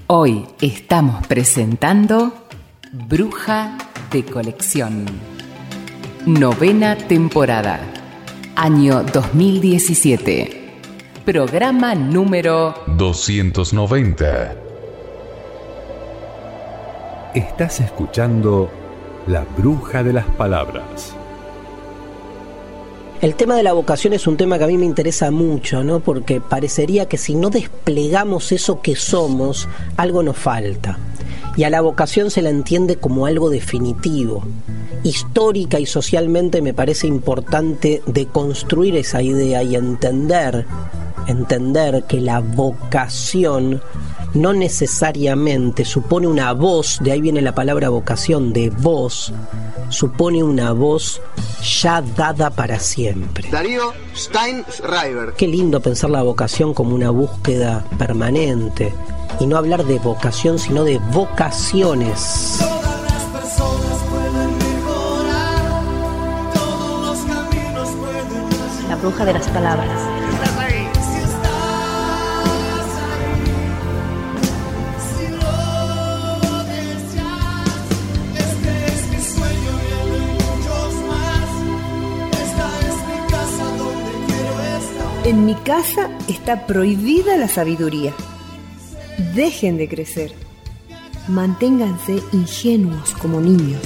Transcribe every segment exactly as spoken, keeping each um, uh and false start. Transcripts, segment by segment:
Hoy estamos presentando Bruja de Colección. Novena temporada, año dos mil diecisiete. Programa número doscientos noventa. Estás escuchando La Bruja de las Palabras. El tema de la vocación es un tema que a mí me interesa mucho, ¿no? Porque parecería que si no desplegamos eso que somos, algo nos falta. Y a la vocación se la entiende como algo definitivo. Histórica y socialmente me parece importante deconstruir esa idea y entender, entender que la vocación no necesariamente supone una voz, de ahí viene la palabra vocación, de voz, supone una voz ya dada para siempre. Darío Steinschreiber. Qué lindo pensar la vocación como una búsqueda permanente y no hablar de vocación sino de vocaciones. Todas las personas pueden mejorar, todos los caminos pueden... La bruja de las palabras. En mi casa está prohibida la sabiduría. Dejen de crecer. Manténganse ingenuos como niños.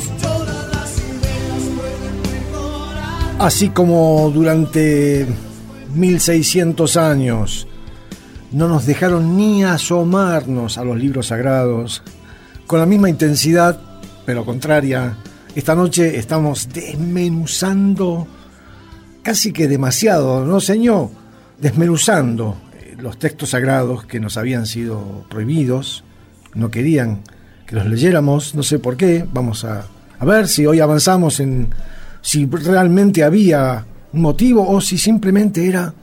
Así como durante mil seiscientos años no nos dejaron ni asomarnos a los libros sagrados, con la misma intensidad, pero contraria, esta noche estamos desmenuzando casi que demasiado, ¿no, señor? Desmenuzando los textos sagrados que nos habían sido prohibidos, no querían que los leyéramos, no sé por qué. Vamos a, a ver si hoy avanzamos en si realmente había un motivo o si simplemente era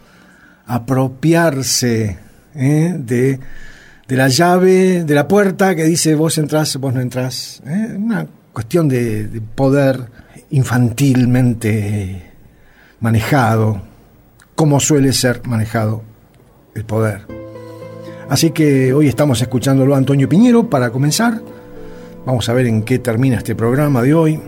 apropiarse ¿eh? de, de la llave, de la puerta que dice vos entrás, vos no entrás. ¿eh? Una cuestión de, de poder infantilmente manejado, como suele ser manejado el poder. Así que hoy estamos escuchándolo a Antonio Piñero para comenzar. Vamos a ver en qué termina este programa de hoy.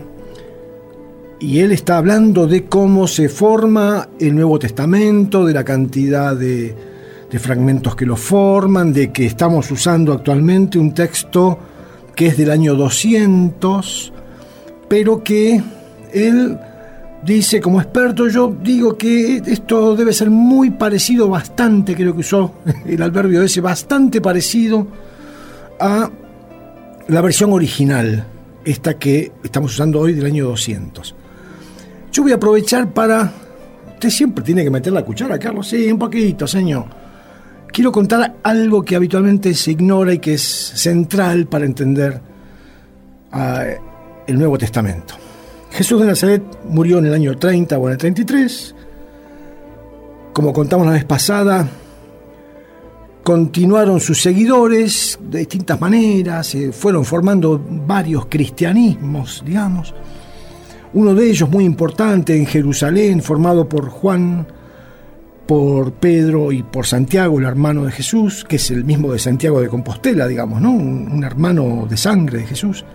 Y él está hablando de cómo se forma el Nuevo Testamento, de la cantidad de, de fragmentos que lo forman, de que estamos usando actualmente un texto que es del año doscientos, pero que él dice, como experto, yo digo que esto debe ser muy parecido, bastante, creo que usó el adverbio ese, bastante parecido a la versión original, esta que estamos usando hoy del año doscientos. Yo voy a aprovechar para... Usted siempre tiene que meter la cuchara, Carlos. Sí, un poquito, señor. Quiero contar algo que habitualmente se ignora y que es central para entender uh, el Nuevo Testamento. Jesús de Nazaret murió en el año treinta o en el treinta y tres. Como contamos la vez pasada, continuaron sus seguidores de distintas maneras, se fueron formando varios cristianismos, digamos. Uno de ellos muy importante en Jerusalén, formado por Juan, por Pedro y por Santiago, el hermano de Jesús, que es el mismo de Santiago de Compostela, digamos, ¿no? Un, un hermano de sangre de Jesús.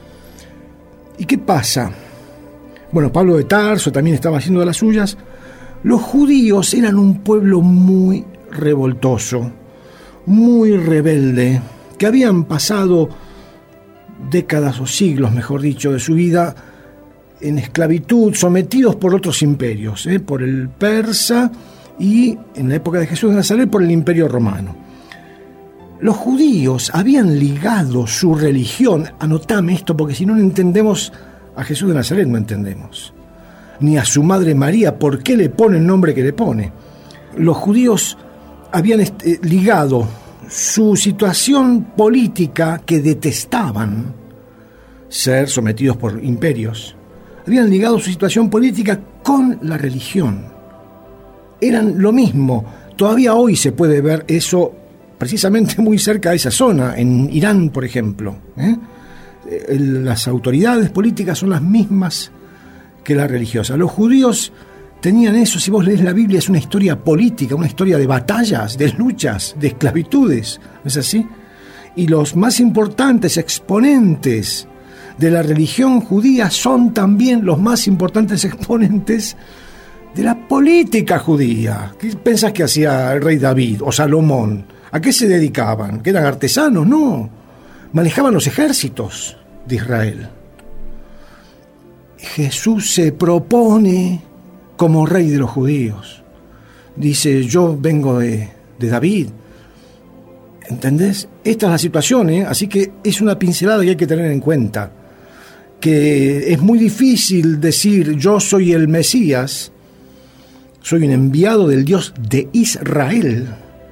¿Y qué pasa? Bueno, Pablo de Tarso también estaba haciendo de las suyas. Los judíos eran un pueblo muy revoltoso, muy rebelde, que habían pasado décadas o siglos, mejor dicho, de su vida en esclavitud, sometidos por otros imperios, ¿eh? por el persa y, en la época de Jesús de Nazaret, por el imperio romano. Los judíos habían ligado su religión, anotame esto porque si no, no entendemos a Jesús de Nazaret, no entendemos, ni a su madre María, por qué le pone el nombre que le pone. Los judíos habían eh, ligado su situación política, que detestaban ser sometidos por imperios, habían ligado su situación política con la religión. Eran lo mismo. Todavía hoy se puede ver eso precisamente muy cerca de esa zona, en Irán, por ejemplo. ¿eh? Las autoridades políticas son las mismas que las religiosas. Los judíos tenían eso. Si vos lees la Biblia, es una historia política, una historia de batallas, de luchas, de esclavitudes, ¿no es así? y los más importantes exponentes de la religión judía son también los más importantes exponentes de la política judía. ¿Qué pensás que hacía el rey David o Salomón? ¿A qué se dedicaban? ¿Que eran artesanos? No. Manejaban los ejércitos de Israel. Jesús se propone como rey de los judíos. Dice, yo vengo de, de David. ¿Entendés? Esta es la situación, ¿eh? Así que es una pincelada que hay que tener en cuenta. Que es muy difícil decir, yo soy el Mesías, soy un enviado del Dios de Israel,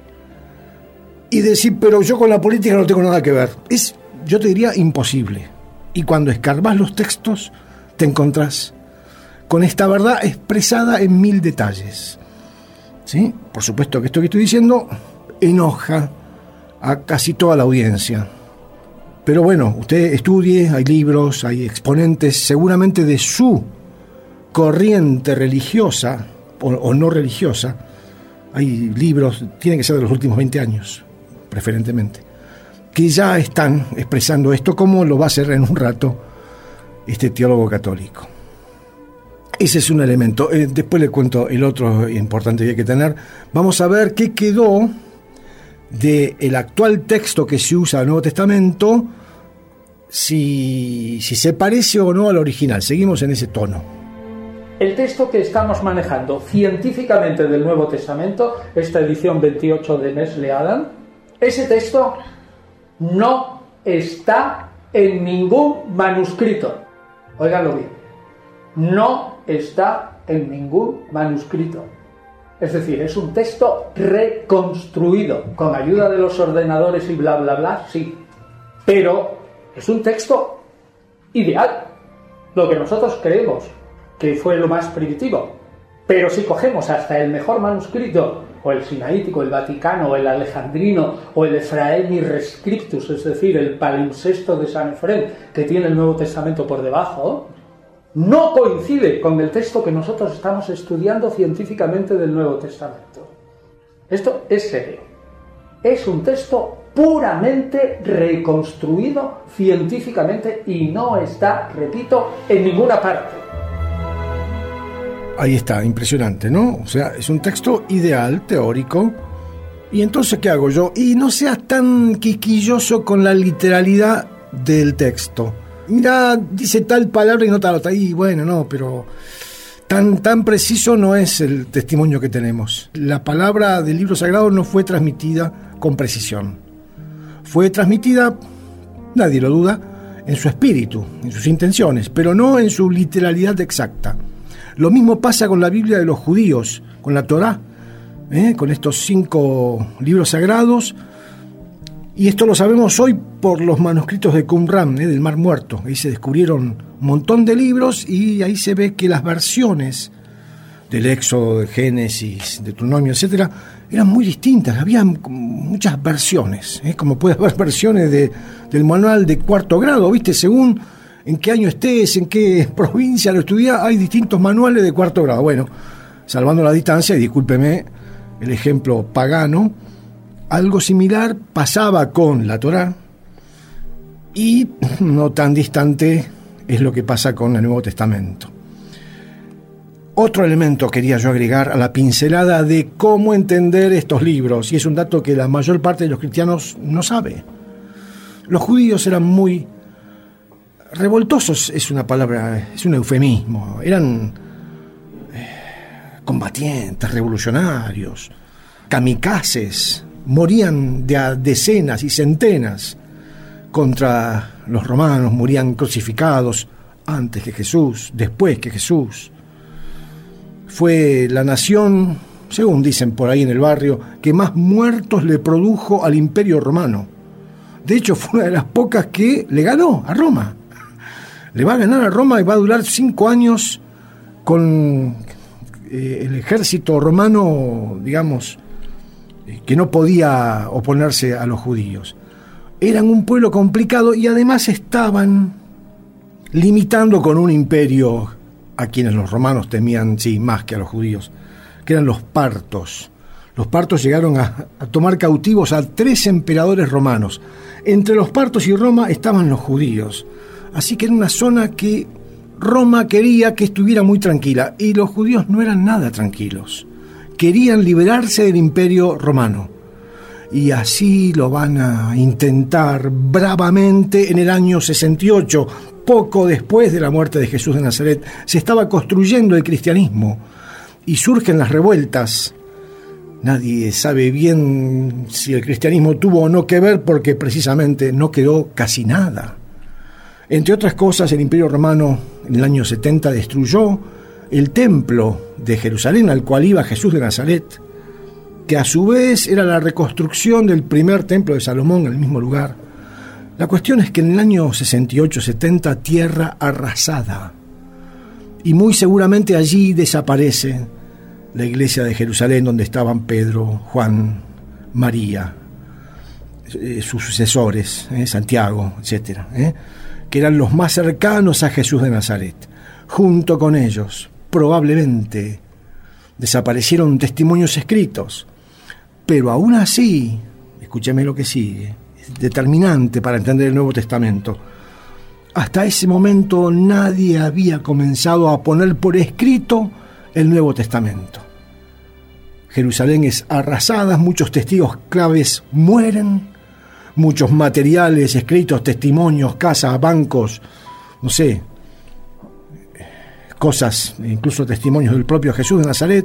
y decir, pero yo con la política no tengo nada que ver. Es, yo te diría, imposible. Y cuando escarbás los textos, te encontrás con esta verdad expresada en mil detalles. ¿Sí? Por supuesto que esto que estoy diciendo enoja a casi toda la audiencia. Pero bueno, usted estudie, hay libros, hay exponentes seguramente de su corriente religiosa o, o no religiosa. Hay libros, tienen que ser de los últimos veinte años, preferentemente, que ya están expresando esto, como lo va a hacer en un rato este teólogo católico. Ese es un elemento. Eh, después le cuento el otro importante que hay que tener. Vamos a ver qué quedó del actual texto que se usa en el Nuevo Testamento, si, si se parece o no al original. Seguimos en ese tono. El texto que estamos manejando científicamente del Nuevo Testamento, esta edición veintiocho de Nestle Adam, ese texto no está en ningún manuscrito. Óiganlo bien. No está en ningún manuscrito. Es decir, es un texto reconstruido, con ayuda de los ordenadores y bla, bla, bla, sí. Pero es un texto ideal, lo que nosotros creemos que fue lo más primitivo. Pero si cogemos hasta el mejor manuscrito, o el sinaítico, el vaticano, o el alejandrino, o el Ephraemi Rescriptus, es decir, el palimpsesto de San Efrem, que tiene el Nuevo Testamento por debajo, no coincide con el texto que nosotros estamos estudiando científicamente del Nuevo Testamento. Esto es serio. Es un texto puramente reconstruido científicamente y no está, repito, en ninguna parte. Ahí está, impresionante, ¿no? O sea, es un texto ideal, teórico. ¿Y entonces qué hago yo? Y no seas tan quisquilloso con la literalidad del texto. Mira, dice tal palabra y no tal otra. Y bueno, no, pero tan, tan preciso no es el testimonio que tenemos. La palabra del libro sagrado no fue transmitida con precisión. Fue transmitida, nadie lo duda, en su espíritu, en sus intenciones, pero no en su literalidad exacta. Lo mismo pasa con la Biblia de los judíos, con la Torá, ¿eh? Con estos cinco libros sagrados. Y esto lo sabemos hoy por los manuscritos de Qumran, ¿eh? Del Mar Muerto. Ahí se descubrieron un montón de libros y ahí se ve que las versiones del Éxodo, de Génesis, de Deuteronomio, etcétera, eran muy distintas. Había muchas versiones, ¿eh? Como puede haber versiones de, del manual de cuarto grado, ¿viste? Según en qué año estés, en qué provincia lo estudiás, hay distintos manuales de cuarto grado. Bueno, salvando la distancia, y discúlpeme el ejemplo pagano, algo similar pasaba con la Torá y no tan distante es lo que pasa con el Nuevo Testamento. Otro elemento quería yo agregar a la pincelada de cómo entender estos libros, y es un dato que la mayor parte de los cristianos no sabe. Los judíos eran muy revoltosos, es una palabra, es un eufemismo, eran eh, combatientes, revolucionarios, kamikazes, morían de a decenas y centenas contra los romanos, morían crucificados antes que Jesús, después que Jesús. Fue la nación, según dicen por ahí en el barrio, que más muertos le produjo al Imperio Romano. De hecho, fue una de las pocas que le ganó a Roma. Le va a ganar a Roma y va a durar cinco años con eh, el ejército romano, digamos, eh, que no podía oponerse a los judíos. Eran un pueblo complicado y además estaban limitando con un imperio a quienes los romanos temían, sí, más que a los judíos, que eran los partos. Los partos llegaron a, a tomar cautivos a tres emperadores romanos. Entre los partos y Roma estaban los judíos. Así que era una zona que Roma quería que estuviera muy tranquila. Y los judíos no eran nada tranquilos. Querían liberarse del imperio romano. Y así lo van a intentar bravamente en el año sesenta y ocho. Poco después de la muerte de Jesús de Nazaret, se estaba construyendo el cristianismo. Y surgen las revueltas. Nadie sabe bien si el cristianismo tuvo o no que ver, porque precisamente no quedó casi nada. Entre otras cosas, el Imperio Romano en el año setenta destruyó el templo de Jerusalén al cual iba Jesús de Nazaret, que a su vez era la reconstrucción del primer templo de Salomón en el mismo lugar. La cuestión es que en el año sesenta y ocho setenta, tierra arrasada, y muy seguramente allí desaparece la iglesia de Jerusalén, donde estaban Pedro, Juan, María, eh, sus sucesores, eh, Santiago, etcétera, eh, que eran los más cercanos a Jesús de Nazaret. Junto con ellos, probablemente, desaparecieron testimonios escritos, pero aún así, escúcheme lo que sigue, es determinante para entender el Nuevo Testamento. Hasta ese momento nadie había comenzado a poner por escrito el Nuevo Testamento. Jerusalén es arrasada, muchos testigos claves mueren, muchos materiales escritos, testimonios, casas, bancos, no sé, cosas, incluso testimonios del propio Jesús de Nazaret,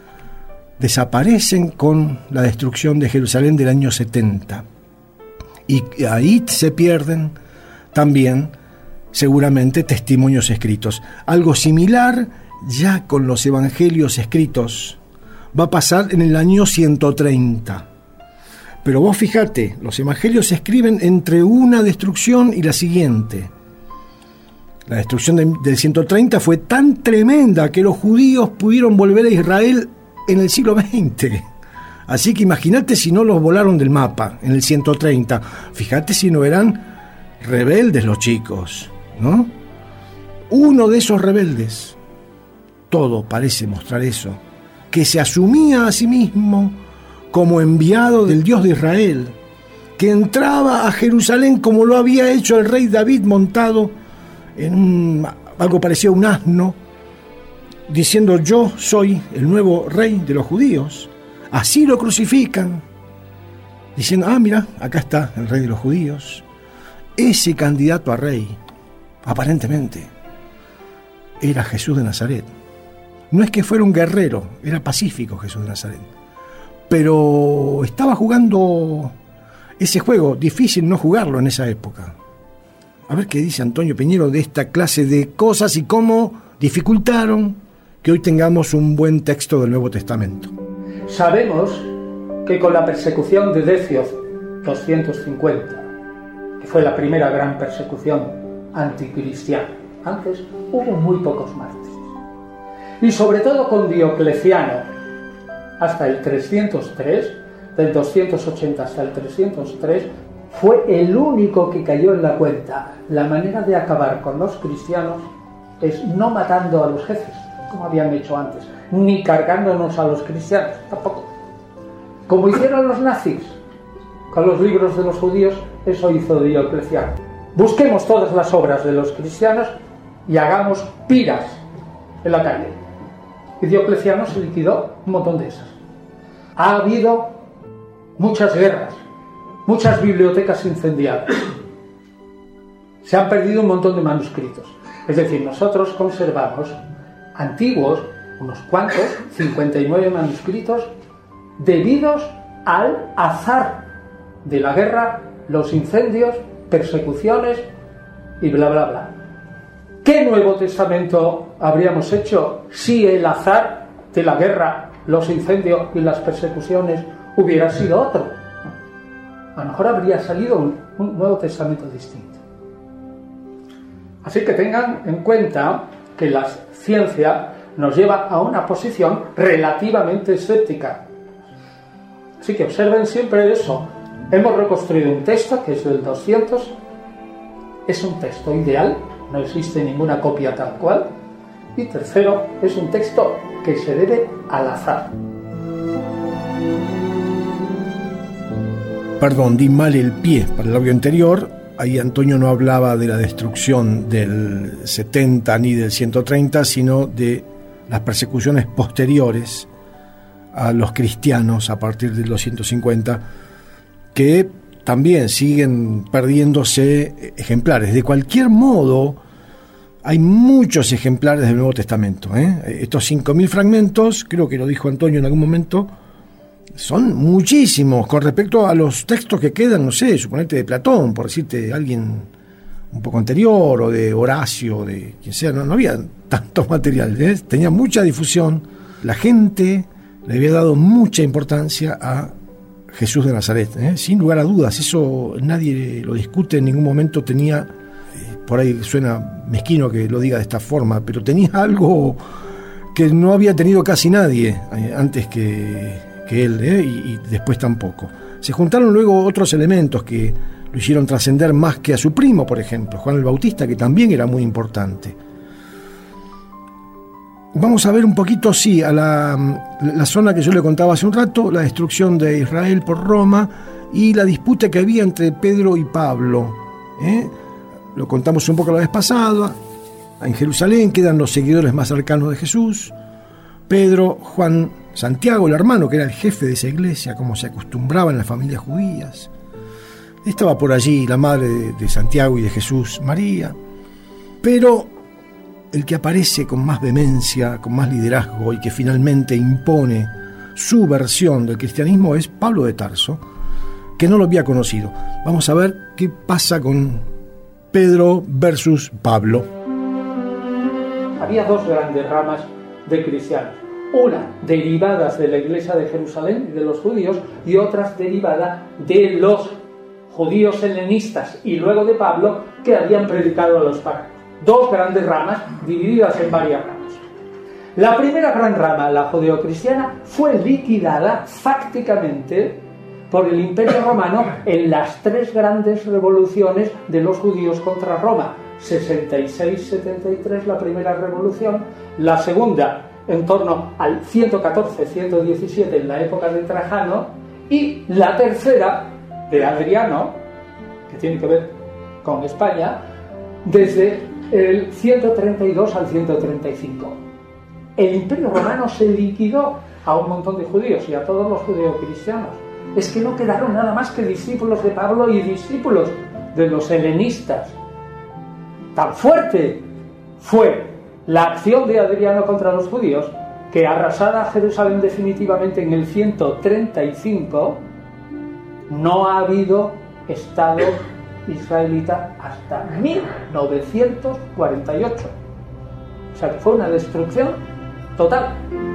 desaparecen con la destrucción de Jerusalén del año setenta. Y ahí se pierden también, seguramente, testimonios escritos. Algo similar ya con los evangelios escritos va a pasar en el año ciento treinta. Pero vos fíjate, los evangelios se escriben entre una destrucción y la siguiente. La destrucción de, del ciento treinta fue tan tremenda que los judíos pudieron volver a Israel en el siglo veinte. Así que imagínate si no los volaron del mapa en el ciento treinta. Fíjate si no eran rebeldes los chicos, ¿no? Uno de esos rebeldes, todo parece mostrar eso, que se asumía a sí mismo como enviado del Dios de Israel, que entraba a Jerusalén como lo había hecho el rey David montado en un, algo parecido a un asno, diciendo: yo soy el nuevo rey de los judíos. Así lo crucifican, diciendo: ah, mira, acá está el rey de los judíos. Ese candidato a rey, aparentemente, era Jesús de Nazaret. No es que fuera un guerrero, era pacífico Jesús de Nazaret, pero estaba jugando ese juego, difícil no jugarlo en esa época. A ver qué dice Antonio Piñero de esta clase de cosas y cómo dificultaron que hoy tengamos un buen texto del Nuevo Testamento. Sabemos que con la persecución de Decio doscientos cincuenta, que fue la primera gran persecución anticristiana, antes hubo muy pocos mártires, y sobre todo con Diocleciano hasta el trescientos tres, del doscientos ochenta hasta el trescientos tres, fue el único que cayó en la cuenta. La manera de acabar con los cristianos es no matando a los jefes, como habían hecho antes, ni cargándonos a los cristianos, tampoco. Como hicieron los nazis con los libros de los judíos, eso hizo Diocleciano. Busquemos todas las obras de los cristianos y hagamos piras en la calle. Y Diocleciano se liquidó un montón de esas. Ha habido muchas guerras, muchas bibliotecas incendiadas. Se han perdido un montón de manuscritos. Es decir, nosotros conservamos antiguos, unos cuantos, cincuenta y nueve manuscritos, debidos al azar de la guerra, los incendios, persecuciones y bla, bla, bla. ¿Qué Nuevo Testamento habríamos hecho si el azar de la guerra, los incendios y las persecuciones hubiera sido otro? A lo mejor habría salido un, un Nuevo Testamento distinto. Así que tengan en cuenta que la ciencia nos lleva a una posición relativamente escéptica. Así que observen siempre eso. Hemos reconstruido un texto que es del doscientos, es un texto ideal, no existe ninguna copia tal cual. Y tercero, es un texto que se debe al azar. Perdón, di mal el pie para el audio anterior. Ahí Antonio no hablaba de la destrucción del setenta ni del ciento treinta, sino de las persecuciones posteriores a los cristianos a partir del doscientos cincuenta, que también siguen perdiéndose ejemplares. De cualquier modo, hay muchos ejemplares del Nuevo Testamento, ¿eh? Estos cinco mil fragmentos, creo que lo dijo Antonio en algún momento, son muchísimos con respecto a los textos que quedan, no sé, suponete de Platón, por decirte alguien un poco anterior, o de Horacio, de quien sea, no, no había tanto material, ¿eh? Tenía mucha difusión, la gente le había dado mucha importancia a Jesús de Nazaret, ¿eh? Sin lugar a dudas, eso nadie lo discute, en ningún momento tenía, eh, por ahí suena mezquino que lo diga de esta forma, pero tenía algo que no había tenido casi nadie eh, antes que... que él, ¿eh? y, y después tampoco. Se juntaron luego otros elementos que lo hicieron trascender más que a su primo, por ejemplo, Juan el Bautista, que también era muy importante. Vamos a ver un poquito, sí, a la, la zona que yo le contaba hace un rato, la destrucción de Israel por Roma y la disputa que había entre Pedro y Pablo, ¿eh? Lo contamos un poco la vez pasada. En Jerusalén quedan los seguidores más cercanos de Jesús, Pedro, Juan, Santiago, el hermano, que era el jefe de esa iglesia, como se acostumbraba en las familias judías. Estaba por allí la madre de, de Santiago y de Jesús, María. Pero el que aparece con más vehemencia, con más liderazgo y que finalmente impone su versión del cristianismo es Pablo de Tarso, que no lo había conocido. Vamos a ver qué pasa con Pedro versus Pablo. Había dos grandes ramas de cristianos. Una derivadas de la iglesia de Jerusalén y de los judíos, y otras derivadas de los judíos helenistas y luego de Pablo, que habían predicado a los paganos. Dos grandes ramas divididas en varias ramas. La primera gran rama, la judeocristiana, fue liquidada fácticamente por el Imperio Romano en las tres grandes revoluciones de los judíos contra Roma. sesenta y seis setenta y tres la primera revolución, la segunda en torno al ciento catorce ciento diecisiete en la época de Trajano, y la tercera de Adriano, que tiene que ver con España, desde el ciento treinta y dos al ciento treinta y cinco. El Imperio Romano se liquidó a un montón de judíos y a todos los judeocristianos. Es que no quedaron nada más que discípulos de Pablo y discípulos de los helenistas. Tan fuerte fue la acción de Adriano contra los judíos que, arrasada Jerusalén definitivamente en el ciento treinta y cinco, no ha habido Estado israelita hasta mil novecientos cuarenta y ocho. O sea que fue una destrucción total.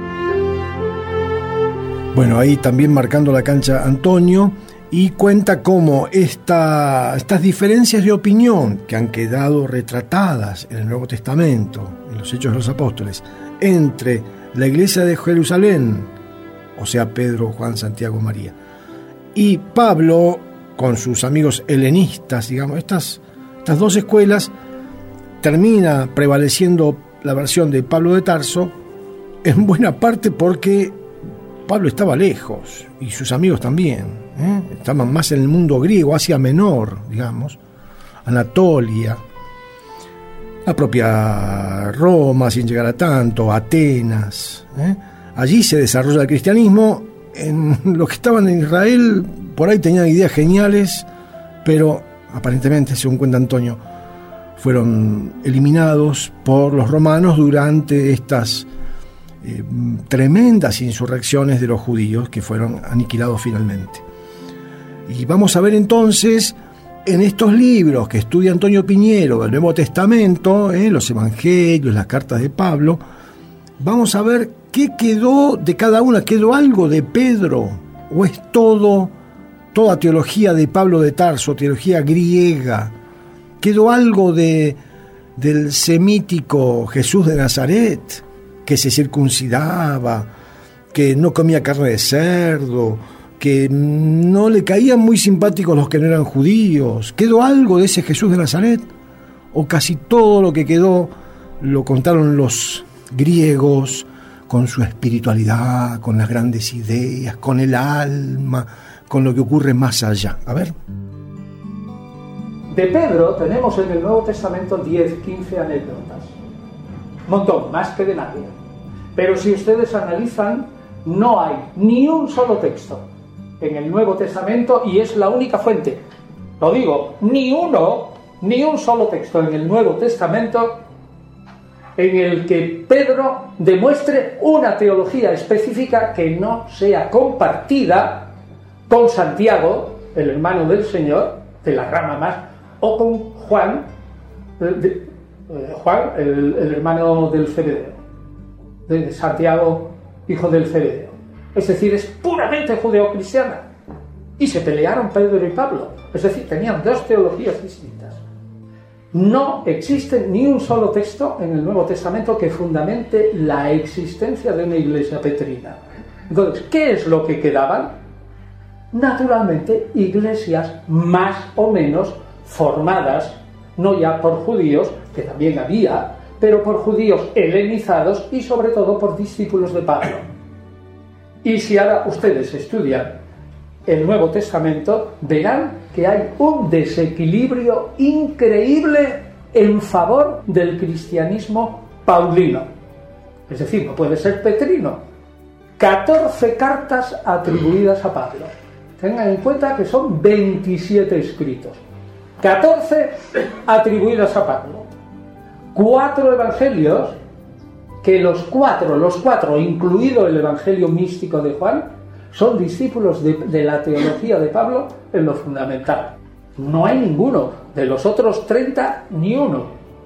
Bueno, ahí también marcando la cancha Antonio, y cuenta cómo esta, estas diferencias de opinión que han quedado retratadas en el Nuevo Testamento, en los Hechos de los Apóstoles, entre la iglesia de Jerusalén, o sea, Pedro, Juan, Santiago, María, y Pablo con sus amigos helenistas, digamos, estas, estas dos escuelas, termina prevaleciendo la versión de Pablo de Tarso, en buena parte porque Pablo estaba lejos, y sus amigos también. ¿Eh? Estaban más en el mundo griego, Asia Menor, digamos, Anatolia, la propia Roma, sin llegar a tanto, Atenas. ¿eh? Allí se desarrolla el cristianismo. En los que estaban en Israel, por ahí tenían ideas geniales, pero aparentemente, según cuenta Antonio, fueron eliminados por los romanos durante estas eh, tremendas insurrecciones de los judíos que fueron aniquilados finalmente. Y vamos a ver entonces en estos libros que estudia Antonio Piñero del Nuevo Testamento, eh, los Evangelios, las cartas de Pablo, vamos a ver qué quedó de cada una. ¿Quedó algo de Pedro? ¿O es todo, toda teología de Pablo de Tarso, teología griega? ¿Quedó algo de, del semítico Jesús de Nazaret, que se circuncidaba, que no comía carne de cerdo, que no le caían muy simpáticos los que no eran judíos? ¿Quedó algo de ese Jesús de Nazaret? ¿O casi todo lo que quedó lo contaron los griegos con su espiritualidad, con las grandes ideas, con el alma, con lo que ocurre más allá. A ver. De Pedro tenemos en el Nuevo Testamento diez, quince anécdotas. Montón, más que de nadie. Pero si ustedes analizan, no hay ni un solo texto en el Nuevo Testamento, y es la única fuente. Lo digo, ni uno, ni un solo texto en el Nuevo Testamento en el que Pedro demuestre una teología específica que no sea compartida con Santiago, el hermano del Señor, de la rama más, o con Juan, de, eh, Juan el, el hermano del Zebedeo, de Santiago, hijo del Zebedeo. Es decir, es puramente judeocristiana. Y se pelearon Pedro y Pablo. Es decir, tenían dos teologías distintas. No existe ni un solo texto en el Nuevo Testamento que fundamente la existencia de una iglesia petrina. Entonces, ¿qué es lo que quedaban? Naturalmente, iglesias más o menos formadas, no ya por judíos, que también había, pero por judíos helenizados y sobre todo por discípulos de Pablo. Y si ahora ustedes estudian el Nuevo Testamento, verán que hay un desequilibrio increíble en favor del cristianismo paulino. Es decir, no puede ser petrino. catorce cartas atribuidas a Pablo. Tengan en cuenta que son veintisiete escritos. catorce atribuidas a Pablo. Cuatro evangelios, que los cuatro, los cuatro, incluido el evangelio místico de Juan, son discípulos de, de la teología de Pablo en lo fundamental. No hay ninguno. De los otros treinta, ni uno.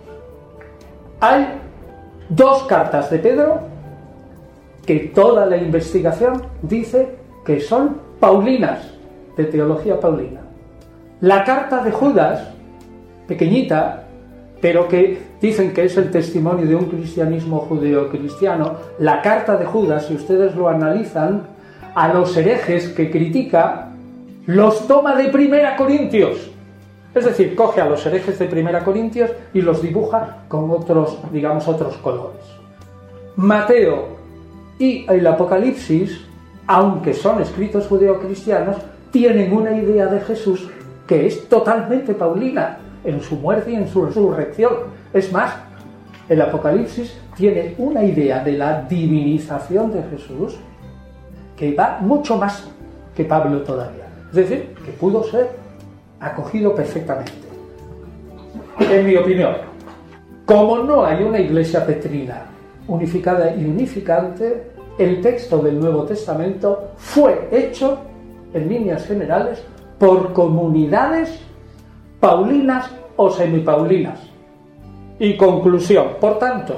Hay dos cartas de Pedro que toda la investigación dice que son paulinas, de teología paulina. La carta de Judas, pequeñita, pero que dicen que es el testimonio de un cristianismo judeo-cristiano, la carta de Judas, si ustedes lo analizan, a los herejes que critica, los toma de Primera Corintios. Es decir, coge a los herejes de Primera Corintios y los dibuja con otros, digamos, otros colores. Mateo y el Apocalipsis, aunque son escritos judeocristianos, tienen una idea de Jesús que es totalmente paulina en su muerte y en su resurrección. Es más, el Apocalipsis tiene una idea de la divinización de Jesús que va mucho más que Pablo todavía. Es decir, que pudo ser acogido perfectamente. En mi opinión, como no hay una iglesia petrina unificada y unificante, el texto del Nuevo Testamento fue hecho, en líneas generales, por comunidades paulinas o semipaulinas. Y conclusión, por tanto,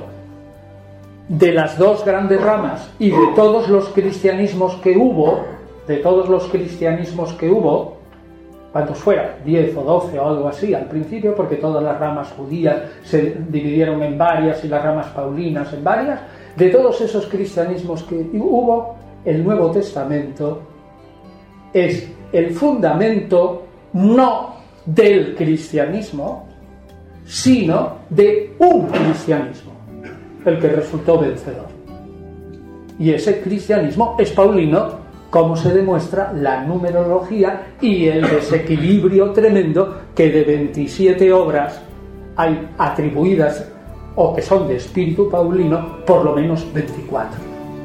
de las dos grandes ramas y de todos los cristianismos que hubo, de todos los cristianismos que hubo, cuantos fueran, diez o doce o algo así al principio, porque todas las ramas judías se dividieron en varias y las ramas paulinas en varias, de todos esos cristianismos que hubo, el Nuevo Testamento es el fundamento no del cristianismo, sino de un cristianismo, el que resultó vencedor. Y ese cristianismo es paulino, como se demuestra la numerología y el desequilibrio tremendo que de veintisiete obras hay atribuidas o que son de espíritu paulino, por lo menos veinticuatro.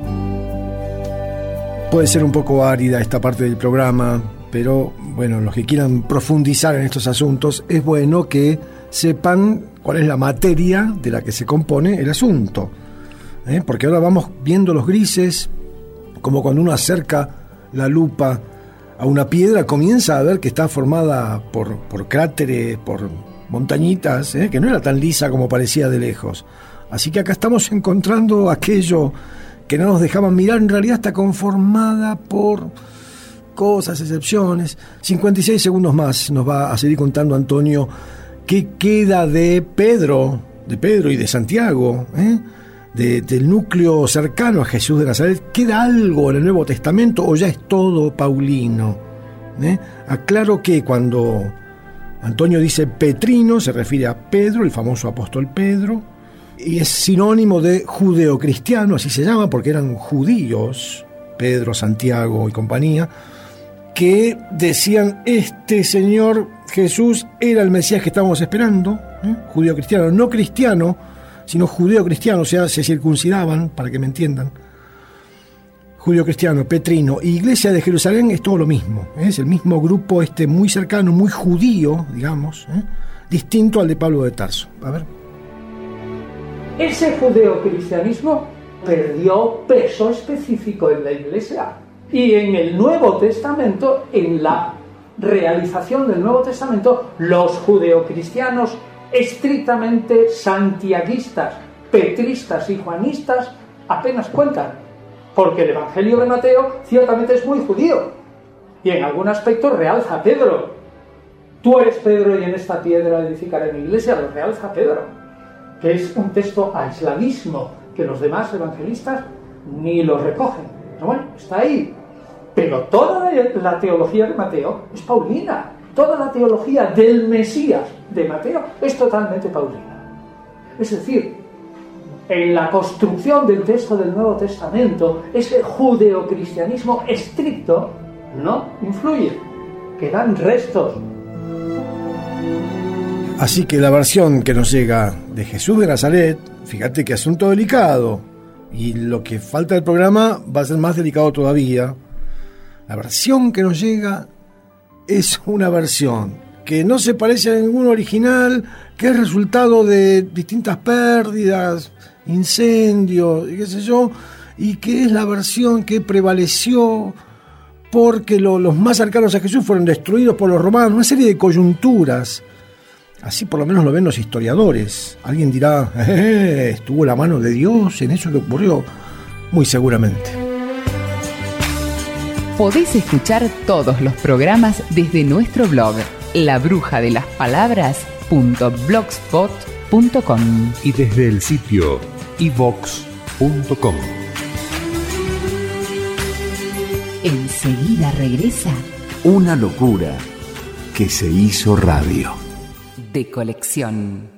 Puede ser un poco árida esta parte del programa, pero bueno, los que quieran profundizar en estos asuntos, es bueno que sepan cuál es la materia de la que se compone el asunto, ¿eh? Porque ahora vamos viendo los grises, como cuando uno acerca la lupa a una piedra, comienza a ver que está formada por, por cráteres, por montañitas, ¿eh? Que no era tan lisa como parecía de lejos. Así que acá estamos encontrando aquello que no nos dejaban mirar, en realidad está conformada por cosas, excepciones. cincuenta y seis segundos más nos va a seguir contando Antonio qué queda de Pedro, de Pedro y de Santiago, ¿eh? de, del núcleo cercano a Jesús de Nazaret. ¿Queda algo en el Nuevo Testamento o ya es todo paulino? ¿Eh? Aclaro que cuando Antonio dice petrino se refiere a Pedro, el famoso apóstol Pedro, y es sinónimo de judeocristiano, así se llama, porque eran judíos, Pedro, Santiago y compañía, que decían, este Señor Jesús era el Mesías que estábamos esperando, ¿eh? Judeo-cristiano, no cristiano, sino judeo-cristiano, o sea, se circuncidaban, para que me entiendan. Judeo-cristiano, petrino. Y Iglesia de Jerusalén es todo lo mismo, ¿eh? Es el mismo grupo este muy cercano, muy judío, digamos, ¿eh? Distinto al de Pablo de Tarso. A ver. Ese judeocristianismo perdió peso específico en la Iglesia. Y en el Nuevo Testamento, en la realización del Nuevo Testamento, los judeocristianos estrictamente santiaguistas, petristas y juanistas apenas cuentan, porque el Evangelio de Mateo ciertamente es muy judío y en algún aspecto realza a Pedro. Tú eres Pedro y en esta piedra edificaré mi iglesia, lo realza Pedro, que es un texto aisladísimo que los demás evangelistas ni lo recogen. Pero bueno, está ahí. Pero toda la teología de Mateo es paulina. Toda la teología del Mesías de Mateo es totalmente paulina. Es decir, en la construcción del texto del Nuevo Testamento, ese judeocristianismo estricto no influye. Quedan restos. Así que la versión que nos llega de Jesús de Nazaret, fíjate qué asunto delicado, y lo que falta del programa va a ser más delicado todavía. La versión que nos llega es una versión que no se parece a ningún original, que es resultado de distintas pérdidas, incendios, y qué sé yo, y que es la versión que prevaleció porque lo, los más cercanos a Jesús fueron destruidos por los romanos, una serie de coyunturas. Así por lo menos lo ven los historiadores. Alguien dirá, eh, estuvo la mano de Dios en eso que ocurrió. Muy seguramente. Podés escuchar todos los programas desde nuestro blog, la bruja de las palabras punto blogspot punto com. Y desde el sitio i vox punto com. Enseguida regresa Una locura que se hizo radio. De Colección.